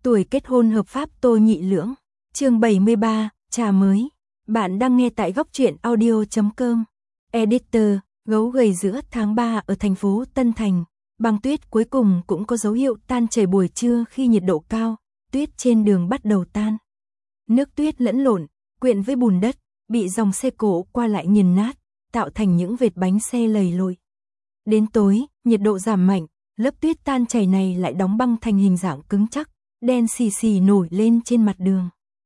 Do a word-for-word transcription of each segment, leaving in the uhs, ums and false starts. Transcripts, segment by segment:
Tuổi kết hôn hợp pháp Tô Nhị Lưỡng. Chương bảy mươi ba, trà mới. Bạn đang nghe tại góc truyện audio chấm com. Editor, gấu gầy giữa tháng ba ở thành phố Tân Thành. Băng tuyết cuối cùng cũng có dấu hiệu tan chảy buổi trưa khi nhiệt độ cao, tuyết trên đường bắt đầu tan. Nước tuyết lẫn lộn, quyện với bùn đất, bị dòng xe cộ qua lại nghiền nát, tạo thành những vệt bánh xe lầy lội. Đến tối, nhiệt độ giảm mạnh, lớp tuyết tan chảy này lại đóng băng thành hình dạng cứng chắc, đen xì xì nổi lên trên mặt đường.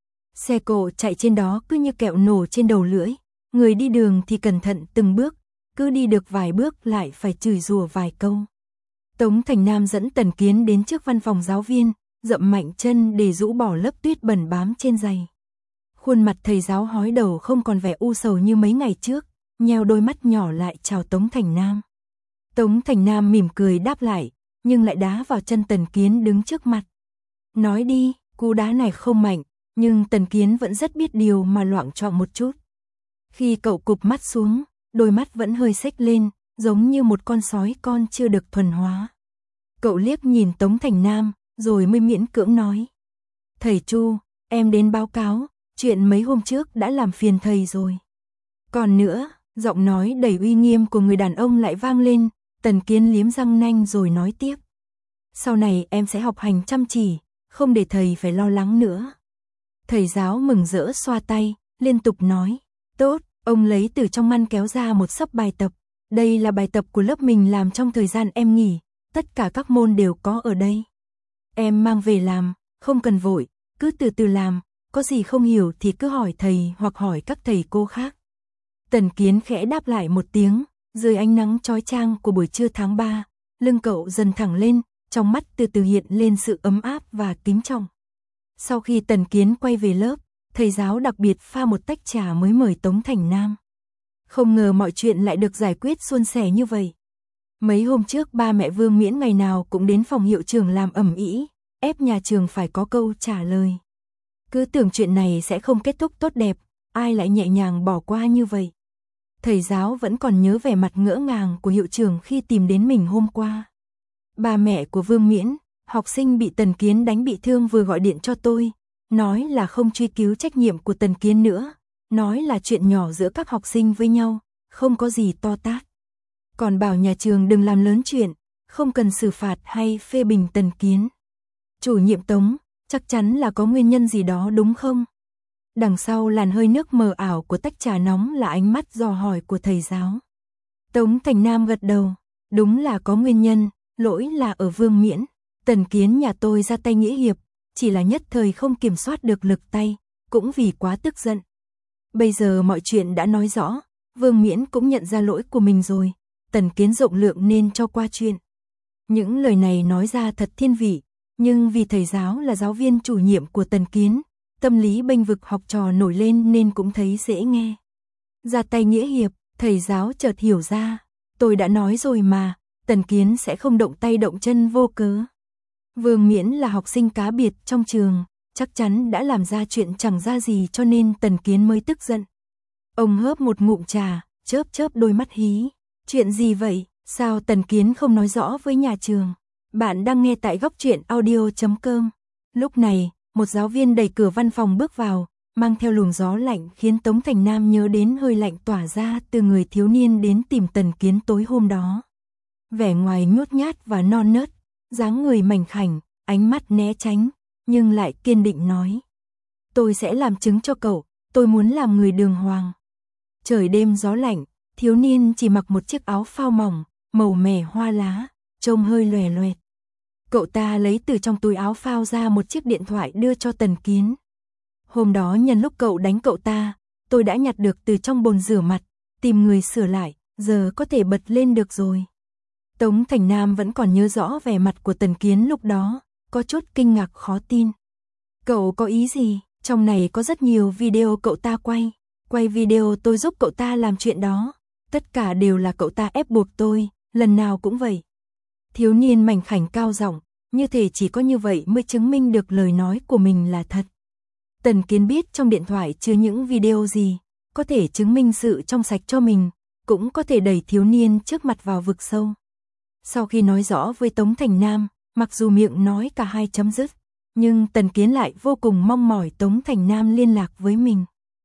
Xe cộ chạy trên đó cứ như kẹo nổ trên đầu lưỡi, người đi đường thì cẩn thận từng bước, cứ đi được vài bước lại phải chửi rủa vài câu. Tống Thành Nam dẫn Tần Kiến đến trước văn phòng giáo viên, dậm mạnh chân để rũ bỏ lớp tuyết bẩn bám trên giày. Khuôn mặt thầy giáo hói đầu không còn vẻ u sầu như mấy ngày trước, nheo đôi mắt nhỏ lại chào Tống Thành Nam. Tống Thành Nam mỉm cười đáp lại, nhưng lại đá vào chân Tần Kiến đứng trước mặt. Nói đi, cú đá này không mạnh, nhưng Tần Kiến vẫn rất biết điều mà loạng choạng một chút. Khi cậu cụp mắt xuống, đôi mắt vẫn hơi xếch lên, giống như một con sói con chưa được thuần hóa. Cậu liếc nhìn Tống Thành Nam, rồi mới miễn cưỡng nói. Thầy Chu, em đến báo cáo, chuyện mấy hôm trước đã làm phiền thầy rồi. Còn nữa, giọng nói đầy uy nghiêm của người đàn ông lại vang lên, Tần Kiến liếm răng nanh rồi nói tiếp. Sau này em sẽ học hành chăm chỉ, không để thầy phải lo lắng nữa. Thầy giáo mừng rỡ xoa tay, liên tục nói. Tốt, ông lấy từ trong ngăn kéo ra một xấp bài tập. Đây là bài tập của lớp mình làm trong thời gian em nghỉ, tất cả các môn đều có ở đây. Em mang về làm, không cần vội, cứ từ từ làm, có gì không hiểu thì cứ hỏi thầy hoặc hỏi các thầy cô khác. Tần Kiến khẽ đáp lại một tiếng, dưới ánh nắng chói chang của buổi trưa tháng ba, lưng cậu dần thẳng lên, trong mắt từ từ hiện lên sự ấm áp và kính trọng. Sau khi Tần Kiến quay về lớp, thầy giáo đặc biệt pha một tách trà mới mời Tống Thành Nam. Không ngờ mọi chuyện lại được giải quyết suôn sẻ như vậy. Mấy hôm trước ba mẹ Vương Miễn ngày nào cũng đến phòng hiệu trưởng làm ầm ĩ, ép nhà trường phải có câu trả lời. Cứ tưởng chuyện này sẽ không kết thúc tốt đẹp, ai lại nhẹ nhàng bỏ qua như vậy. Thầy giáo vẫn còn nhớ vẻ mặt ngỡ ngàng của hiệu trưởng khi tìm đến mình hôm qua. Ba mẹ của Vương Miễn, học sinh bị Tần Kiến đánh bị thương vừa gọi điện cho tôi, nói là không truy cứu trách nhiệm của Tần Kiến nữa, nói là chuyện nhỏ giữa các học sinh với nhau, không có gì to tát. Còn bảo nhà trường đừng làm lớn chuyện, không cần xử phạt hay phê bình Tần Kiến. Chủ nhiệm Tống, chắc chắn là có nguyên nhân gì đó đúng không? Đằng sau làn hơi nước mờ ảo của tách trà nóng là ánh mắt dò hỏi của thầy giáo. Tống Thành Nam gật đầu, đúng là có nguyên nhân, lỗi là ở Vương Miễn. Tần Kiến nhà tôi ra tay nghĩa hiệp, chỉ là nhất thời không kiểm soát được lực tay, cũng vì quá tức giận. Bây giờ mọi chuyện đã nói rõ, Vương Miễn cũng nhận ra lỗi của mình rồi, Tần Kiến rộng lượng nên cho qua chuyện. Những lời này nói ra thật thiên vị, nhưng vì thầy giáo là giáo viên chủ nhiệm của Tần Kiến, tâm lý bênh vực học trò nổi lên nên cũng thấy dễ nghe. Ra tay nghĩa hiệp, thầy giáo chợt hiểu ra, tôi đã nói rồi mà, Tần Kiến sẽ không động tay động chân vô cớ. Vương Miễn là học sinh cá biệt trong trường, chắc chắn đã làm ra chuyện chẳng ra gì cho nên Tần Kiến mới tức giận. Ông hớp một ngụm trà, chớp chớp đôi mắt hí. Chuyện gì vậy, sao Tần Kiến không nói rõ với nhà trường? Bạn đang nghe tại góc truyện audio chấm com. Lúc này, một giáo viên đẩy cửa văn phòng bước vào, mang theo luồng gió lạnh khiến Tống Thành Nam nhớ đến hơi lạnh tỏa ra từ người thiếu niên đến tìm Tần Kiến tối hôm đó. Vẻ ngoài nhút nhát và non nớt, dáng người mảnh khảnh, ánh mắt né tránh, nhưng lại kiên định nói. Tôi sẽ làm chứng cho cậu, tôi muốn làm người đường hoàng. Trời đêm gió lạnh, thiếu niên chỉ mặc một chiếc áo phao mỏng, màu mè hoa lá, trông hơi lòe loẹt. Cậu ta lấy từ trong túi áo phao ra một chiếc điện thoại đưa cho Tần Kiến. Hôm đó nhân lúc cậu đánh cậu ta, tôi đã nhặt được từ trong bồn rửa mặt, tìm người sửa lại, giờ có thể bật lên được rồi. Tống Thành Nam vẫn còn nhớ rõ vẻ mặt của Tần Kiến lúc đó, có chút kinh ngạc khó tin. Cậu có ý gì? Trong này có rất nhiều video cậu ta quay. Quay video tôi giúp cậu ta làm chuyện đó. Tất cả đều là cậu ta ép buộc tôi, lần nào cũng vậy. Thiếu niên mảnh khảnh cao giọng, như thể chỉ có như vậy mới chứng minh được lời nói của mình là thật. Tần Kiến biết trong điện thoại chứa những video gì, có thể chứng minh sự trong sạch cho mình, cũng có thể đẩy thiếu niên trước mặt vào vực sâu. Sau khi nói rõ với Tống Thành Nam, mặc dù miệng nói cả hai chấm dứt, Nhưng Tần Kiến lại vô cùng mong mỏi Tống Thành Nam liên lạc với mình.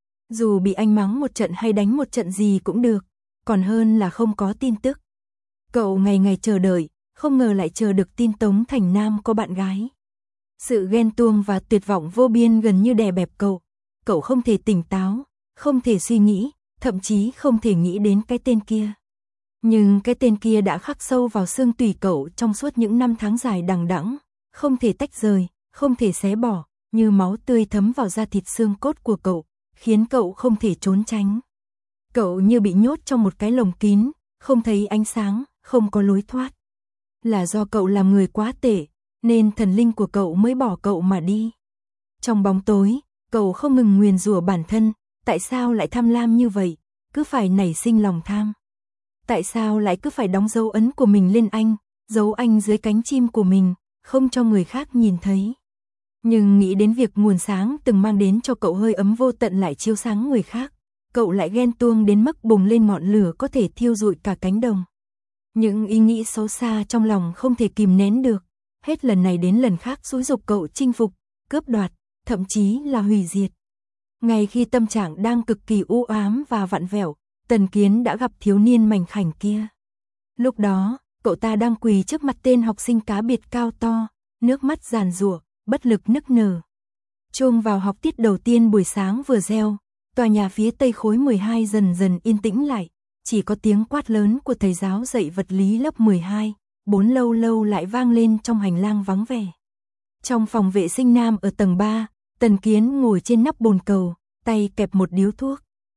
Dù bị anh mắng một trận hay đánh một trận gì cũng được, còn hơn là không có tin tức. Cậu ngày ngày chờ đợi, không ngờ lại chờ được tin Tống Thành Nam có bạn gái. Sự ghen tuông và tuyệt vọng vô biên gần như đè bẹp cậu. Cậu không thể tỉnh táo, không thể suy nghĩ, thậm chí không thể nghĩ đến cái tên kia. Nhưng cái tên kia đã khắc sâu vào xương tủy cậu trong suốt những năm tháng dài đằng đẵng, không thể tách rời, không thể xé bỏ, như máu tươi thấm vào da thịt xương cốt của cậu, khiến cậu không thể trốn tránh. Cậu như bị nhốt trong một cái lồng kín, không thấy ánh sáng, không có lối thoát. Là do cậu làm người quá tệ, nên thần linh của cậu mới bỏ cậu mà đi. Trong bóng tối, cậu không ngừng nguyền rủa bản thân, tại sao lại tham lam như vậy, cứ phải nảy sinh lòng tham. Tại sao lại cứ phải đóng dấu ấn của mình lên anh, giấu anh dưới cánh chim của mình, không cho người khác nhìn thấy. Nhưng nghĩ đến việc nguồn sáng từng mang đến cho cậu hơi ấm vô tận lại chiếu sáng người khác, cậu lại ghen tuông đến mức bùng lên ngọn lửa có thể thiêu rụi cả cánh đồng. Những ý nghĩ xấu xa trong lòng không thể kìm nén được, hết lần này đến lần khác xúi giục cậu chinh phục, cướp đoạt, thậm chí là hủy diệt. Ngay khi tâm trạng đang cực kỳ u ám và vặn vẹo, Tần Kiến đã gặp thiếu niên mảnh khảnh kia. Lúc đó, cậu ta đang quỳ trước mặt tên học sinh cá biệt cao to, nước mắt giàn giụa, bất lực nức nở. Chuông vào học tiết đầu tiên buổi sáng vừa reo, tòa nhà phía tây khối mười hai dần dần yên tĩnh lại, chỉ có tiếng quát lớn của thầy giáo dạy vật lý lớp mười hai, bốn lâu lâu lại vang lên trong hành lang vắng vẻ. Trong phòng vệ sinh nam ở tầng ba, Tần Kiến ngồi trên nắp bồn cầu, tay kẹp một điếu thuốc.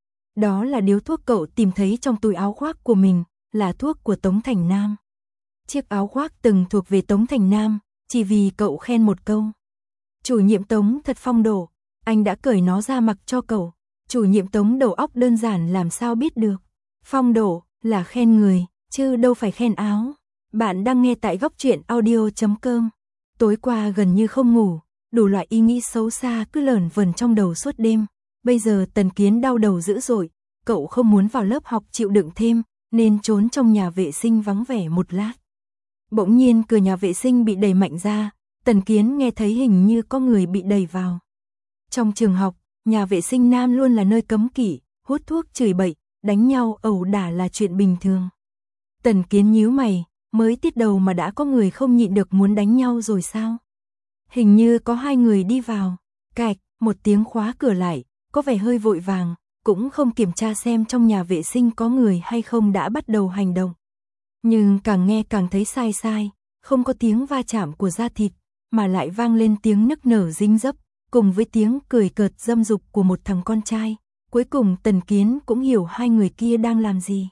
Đó là điếu thuốc cậu tìm thấy trong túi áo khoác của mình, là thuốc của Tống Thành Nam. Chiếc áo khoác từng thuộc về Tống Thành Nam, chỉ vì cậu khen một câu. Chủ nhiệm Tống thật phong độ, anh đã cởi nó ra mặc cho cậu. Chủ nhiệm Tống đầu óc đơn giản làm sao biết được. Phong độ là khen người, chứ đâu phải khen áo. Bạn đang nghe tại góc truyện audio chấm com. Tối qua gần như không ngủ, đủ loại ý nghĩ xấu xa cứ lởn vởn trong đầu suốt đêm. Bây giờ Tần Kiến đau đầu dữ dội, cậu không muốn vào lớp học chịu đựng thêm, nên trốn trong nhà vệ sinh vắng vẻ một lát. Bỗng nhiên cửa nhà vệ sinh bị đẩy mạnh ra, Tần Kiến nghe thấy hình như có người bị đẩy vào. Trong trường học, nhà vệ sinh nam luôn là nơi cấm kỵ, hút thuốc chửi bậy, đánh nhau ẩu đả là chuyện bình thường. Tần Kiến nhíu mày, mới tiết đầu mà đã có người không nhịn được muốn đánh nhau rồi sao? Hình như có hai người đi vào, cạch, một tiếng khóa cửa lại, có vẻ hơi vội vàng, cũng không kiểm tra xem trong nhà vệ sinh có người hay không đã bắt đầu hành động. Nhưng càng nghe càng thấy sai sai, không có tiếng va chạm của da thịt, mà lại vang lên tiếng nức nở dính dấp, cùng với tiếng cười cợt dâm dục của một thằng con trai. Cuối cùng Tần Kiến cũng hiểu hai người kia đang làm gì.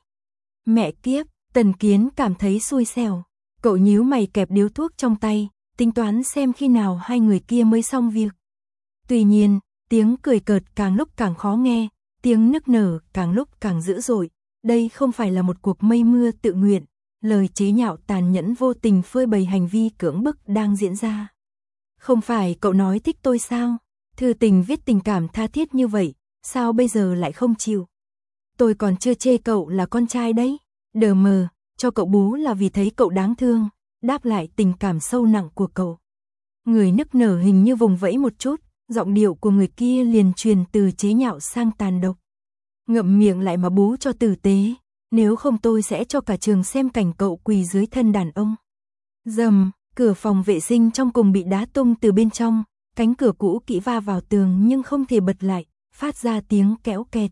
Mẹ kiếp, Tần Kiến cảm thấy xui xẻo. Cậu nhíu mày kẹp điếu thuốc trong tay, tính toán xem khi nào hai người kia mới xong việc. Tuy nhiên, tiếng cười cợt càng lúc càng khó nghe, tiếng nức nở càng lúc càng dữ dội. Đây không phải là một cuộc mây mưa tự nguyện, lời chế nhạo tàn nhẫn vô tình phơi bày hành vi cưỡng bức đang diễn ra. Không phải cậu nói thích tôi sao? Thư tình viết tình cảm tha thiết như vậy, sao bây giờ lại không chịu? Tôi còn chưa chê cậu là con trai đấy. Đờ mờ, cho cậu bú là vì thấy cậu đáng thương, đáp lại tình cảm sâu nặng của cậu. Người nức nở hình như vùng vẫy một chút, giọng điệu của người kia liền truyền từ chế nhạo sang tàn độc. Ngậm miệng lại mà bú cho tử tế, nếu không tôi sẽ cho cả trường xem cảnh cậu quỳ dưới thân đàn ông. Dầm, cửa phòng vệ sinh trong cùng bị đá tung từ bên trong, cánh cửa cũ kỹ va vào tường nhưng không thể bật lại, phát ra tiếng kéo kẹt.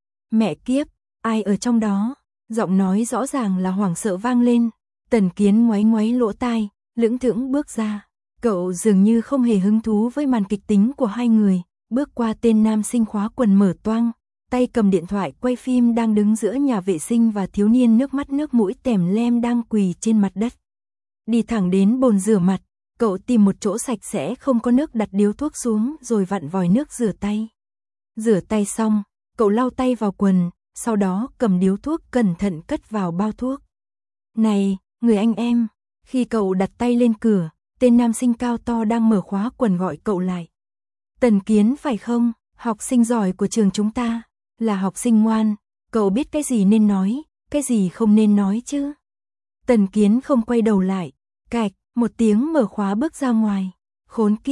Mẹ kiếp, ai ở trong đó? Giọng nói rõ ràng là hoảng sợ vang lên. Tần Kiến ngoáy ngoáy lỗ tai, lững thững bước ra. Cậu dường như không hề hứng thú với màn kịch tính của hai người, bước qua tên nam sinh khóa quần mở toang, tay cầm điện thoại quay phim đang đứng giữa nhà vệ sinh và thiếu niên nước mắt nước mũi tèm lem đang quỳ trên mặt đất. Đi thẳng đến bồn rửa mặt, cậu tìm một chỗ sạch sẽ không có nước đặt điếu thuốc xuống rồi vặn vòi nước rửa tay. Rửa tay xong, cậu lau tay vào quần, sau đó cầm điếu thuốc cẩn thận cất vào bao thuốc. Này, người anh em, khi cậu đặt tay lên cửa, tên nam sinh cao to đang mở khóa quần gọi cậu lại. Tần Kiến phải không? Học sinh giỏi của trường chúng ta, là học sinh ngoan, cậu biết cái gì nên nói, cái gì không nên nói chứ? Tần Kiến không quay đầu lại, cạch, một tiếng mở khóa bước ra ngoài. Khốn kiếp,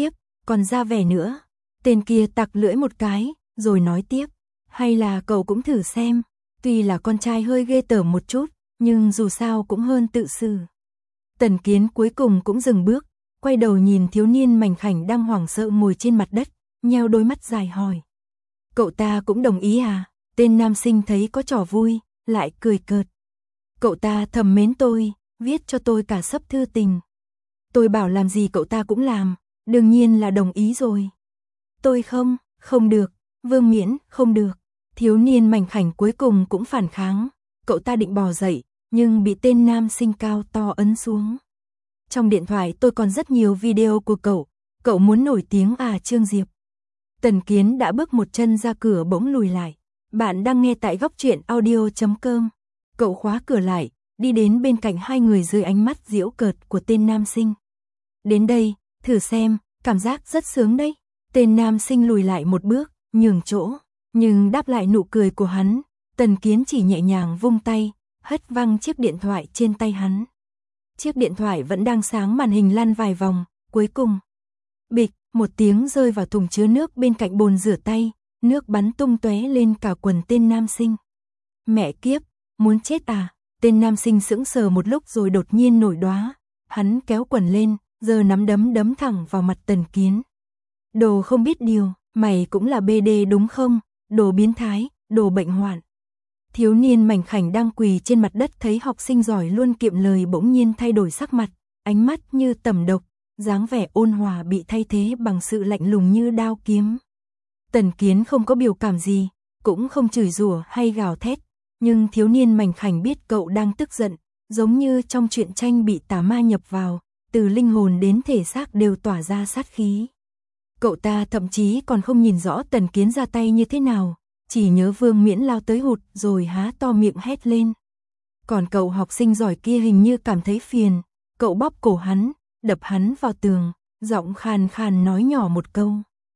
còn ra vẻ nữa. Tên kia tặc lưỡi một cái, rồi nói tiếp, hay là cậu cũng thử xem, tuy là con trai hơi ghê tởm một chút, nhưng dù sao cũng hơn tự xử. Tần Kiến cuối cùng cũng dừng bước, quay đầu nhìn thiếu niên mảnh khảnh đang hoảng sợ ngồi trên mặt đất, nheo đôi mắt dài hỏi. Cậu ta cũng đồng ý à? Tên nam sinh thấy có trò vui, lại cười cợt. Cậu ta thầm mến tôi, viết cho tôi cả sấp thư tình. Tôi bảo làm gì cậu ta cũng làm, đương nhiên là đồng ý rồi. Tôi không, không được, Vương Miễn, không được. Thiếu niên mảnh khảnh cuối cùng cũng phản kháng, cậu ta định bò dậy, nhưng bị tên nam sinh cao to ấn xuống. Trong điện thoại tôi còn rất nhiều video của cậu, cậu muốn nổi tiếng à Trương Diệp. Tần Kiến đã bước một chân ra cửa bỗng lùi lại. Bạn đang nghe tại góc truyện audio chấm com. Cậu khóa cửa lại, đi đến bên cạnh hai người dưới ánh mắt giễu cợt của tên nam sinh. Đến đây, thử xem, cảm giác rất sướng đấy. Tên nam sinh lùi lại một bước, nhường chỗ, nhưng đáp lại nụ cười của hắn, Tần Kiến chỉ nhẹ nhàng vung tay, hất văng chiếc điện thoại trên tay hắn. Chiếc điện thoại vẫn đang sáng, màn hình lăn vài vòng, cuối cùng bịch, một tiếng rơi vào thùng chứa nước bên cạnh bồn rửa tay, nước bắn tung tóe lên cả quần tên nam sinh. Mẹ kiếp, muốn chết à? Tên nam sinh sững sờ một lúc rồi đột nhiên nổi đoá, hắn kéo quần lên, giơ nắm đấm đấm thẳng vào mặt Tần Kiến. Đồ không biết điều, mày cũng là bê đê đúng không? Đồ biến thái, đồ bệnh hoạn. Thiếu niên mảnh khảnh đang quỳ trên mặt đất thấy học sinh giỏi luôn kiệm lời bỗng nhiên thay đổi sắc mặt, ánh mắt như tẩm độc, dáng vẻ ôn hòa bị thay thế bằng sự lạnh lùng như đao kiếm. Tần Kiến không có biểu cảm gì, cũng không chửi rủa hay gào thét, nhưng thiếu niên mảnh khảnh biết cậu đang tức giận, giống như trong truyện tranh bị tà ma nhập vào, từ linh hồn đến thể xác đều tỏa ra sát khí. Cậu ta thậm chí còn không nhìn rõ Tần Kiến ra tay như thế nào, chỉ nhớ Vương Miễn lao tới hụt rồi há to miệng hét lên. Còn cậu học sinh giỏi kia hình như cảm thấy phiền, cậu bóp cổ hắn, đập hắn vào tường, giọng khàn khàn nói nhỏ một câu.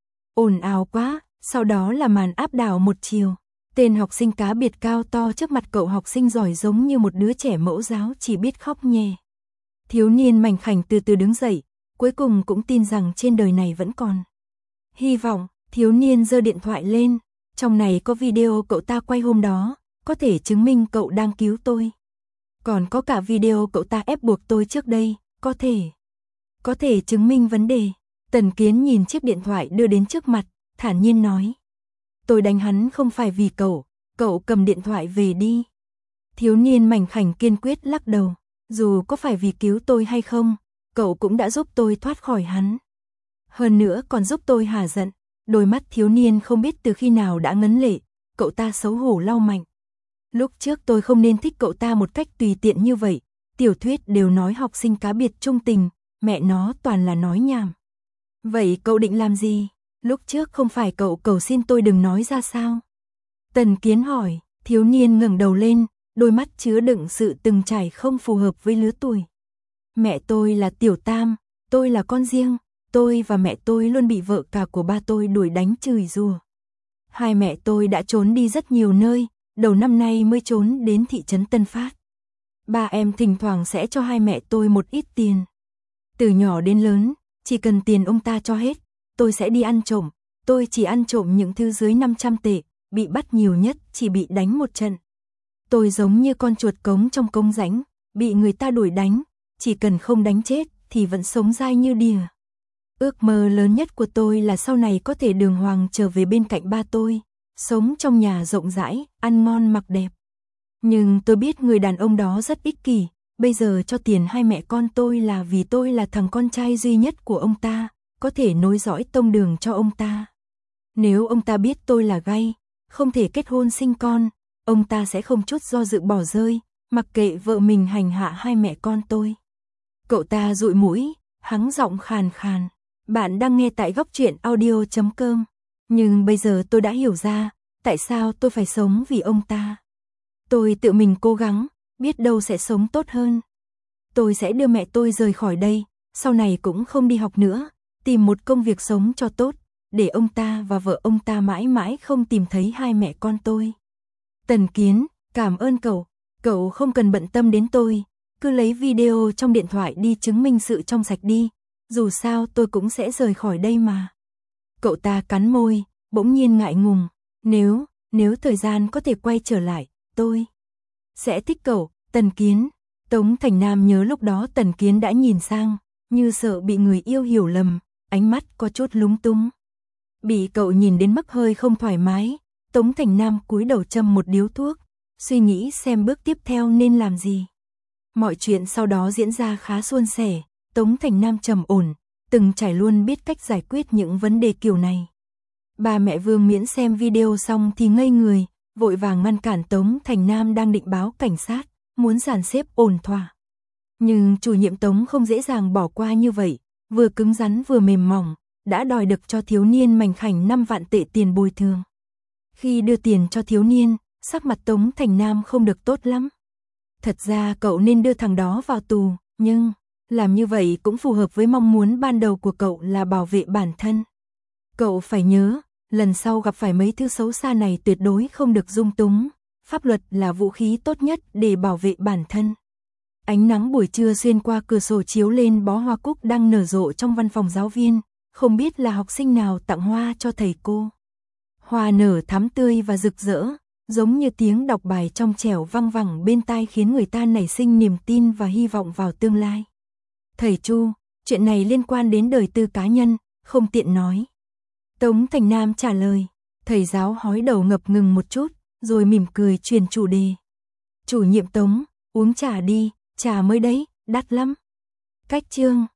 Ồn ào quá, sau đó là màn áp đảo một chiều. Tên học sinh cá biệt cao to trước mặt cậu học sinh giỏi giống như một đứa trẻ mẫu giáo chỉ biết khóc nhè. Thiếu niên mảnh khảnh từ từ đứng dậy, cuối cùng cũng tin rằng trên đời này vẫn còn hy vọng. Thiếu niên giơ điện thoại lên, trong này có video cậu ta quay hôm đó, có thể chứng minh cậu đang cứu tôi. Còn có cả video cậu ta ép buộc tôi trước đây, có thể có thể chứng minh vấn đề. Tần Kiến nhìn chiếc điện thoại đưa đến trước mặt, thản nhiên nói. Tôi đánh hắn không phải vì cậu, cậu cầm điện thoại về đi. Thiếu niên mảnh khảnh kiên quyết lắc đầu, dù có phải vì cứu tôi hay không, cậu cũng đã giúp tôi thoát khỏi hắn. Hơn nữa còn giúp tôi hả giận. Đôi mắt thiếu niên không biết từ khi nào đã ngấn lệ, cậu ta xấu hổ lau mạnh. Lúc trước tôi không nên thích cậu ta một cách tùy tiện như vậy, tiểu thuyết đều nói học sinh cá biệt trung tình, mẹ nó toàn là nói nhảm. Vậy cậu định làm gì? Lúc trước không phải cậu cầu xin tôi đừng nói ra sao? Tần Kiến hỏi, thiếu niên ngẩng đầu lên, đôi mắt chứa đựng sự từng trải không phù hợp với lứa tuổi. Mẹ tôi là tiểu tam, tôi là con riêng. Tôi và mẹ tôi luôn bị vợ cả của ba tôi đuổi đánh chửi rủa. Hai mẹ tôi đã trốn đi rất nhiều nơi, đầu năm nay mới trốn đến thị trấn Tân Phát. Ba em thỉnh thoảng sẽ cho hai mẹ tôi một ít tiền. Từ nhỏ đến lớn, chỉ cần tiền ông ta cho hết, tôi sẽ đi ăn trộm. Tôi chỉ ăn trộm những thứ dưới năm trăm tệ, bị bắt nhiều nhất chỉ bị đánh một trận. Tôi giống như con chuột cống trong cống rãnh, bị người ta đuổi đánh, chỉ cần không đánh chết thì vẫn sống dai như đỉa. Ước mơ lớn nhất của tôi là sau này có thể đường hoàng trở về bên cạnh ba tôi, sống trong nhà rộng rãi, ăn ngon mặc đẹp. Nhưng tôi biết người đàn ông đó rất ích kỷ, bây giờ cho tiền hai mẹ con tôi là vì tôi là thằng con trai duy nhất của ông ta, có thể nối dõi tông đường cho ông ta. Nếu ông ta biết tôi là gay, không thể kết hôn sinh con, ông ta sẽ không chút do dự bỏ rơi, mặc kệ vợ mình hành hạ hai mẹ con tôi. Cậu ta dụi mũi, hắng giọng khàn khàn. Bạn đang nghe tại góc truyện audio chấm com. Nhưng bây giờ tôi đã hiểu ra, tại sao tôi phải sống vì ông ta. Tôi tự mình cố gắng, biết đâu sẽ sống tốt hơn. Tôi sẽ đưa mẹ tôi rời khỏi đây, sau này cũng không đi học nữa, tìm một công việc sống cho tốt, để ông ta và vợ ông ta mãi mãi không tìm thấy hai mẹ con tôi. Tần Kiến, cảm ơn cậu, cậu không cần bận tâm đến tôi, cứ lấy video trong điện thoại đi chứng minh sự trong sạch đi. dù sao tôi cũng sẽ rời khỏi đây mà. Cậu ta cắn môi, bỗng nhiên ngại ngùng, nếu, nếu thời gian có thể quay trở lại, tôi sẽ thích cậu, Tần Kiến. Tống Thành Nam nhớ lúc đó Tần Kiến đã nhìn sang, như sợ bị người yêu hiểu lầm, ánh mắt có chút lúng túng. Bị cậu nhìn đến mức hơi không thoải mái, Tống Thành Nam cúi đầu châm một điếu thuốc, suy nghĩ xem bước tiếp theo nên làm gì. Mọi chuyện sau đó diễn ra khá suôn sẻ, Tống Thành Nam trầm ổn, từng trải luôn biết cách giải quyết những vấn đề kiểu này. Ba mẹ Vương Miễn xem video xong thì ngây người, vội vàng ngăn cản Tống Thành Nam đang định báo cảnh sát, muốn dàn xếp ổn thỏa. Nhưng chủ nhiệm Tống không dễ dàng bỏ qua như vậy, vừa cứng rắn vừa mềm mỏng, đã đòi được cho thiếu niên mảnh khảnh năm vạn tệ tiền bồi thường. Khi đưa tiền cho thiếu niên, sắc mặt Tống Thành Nam không được tốt lắm. Thật ra cậu nên đưa thằng đó vào tù, nhưng làm như vậy cũng phù hợp với mong muốn ban đầu của cậu là bảo vệ bản thân. Cậu phải nhớ, lần sau gặp phải mấy thứ xấu xa này tuyệt đối không được dung túng, pháp luật là vũ khí tốt nhất để bảo vệ bản thân. Ánh nắng buổi trưa xuyên qua cửa sổ chiếu lên bó hoa cúc đang nở rộ trong văn phòng giáo viên, không biết là học sinh nào tặng hoa cho thầy cô. Hoa nở thắm tươi và rực rỡ, giống như tiếng đọc bài trong trẻo văng vẳng bên tai khiến người ta nảy sinh niềm tin và hy vọng vào tương lai. Thầy Chu, chuyện này liên quan đến đời tư cá nhân, không tiện nói. Tống Thành Nam trả lời, thầy giáo hói đầu ngập ngừng một chút, rồi mỉm cười truyền chủ đề. Chủ nhiệm Tống, uống trà đi, trà mới đấy, đắt lắm. Cách chương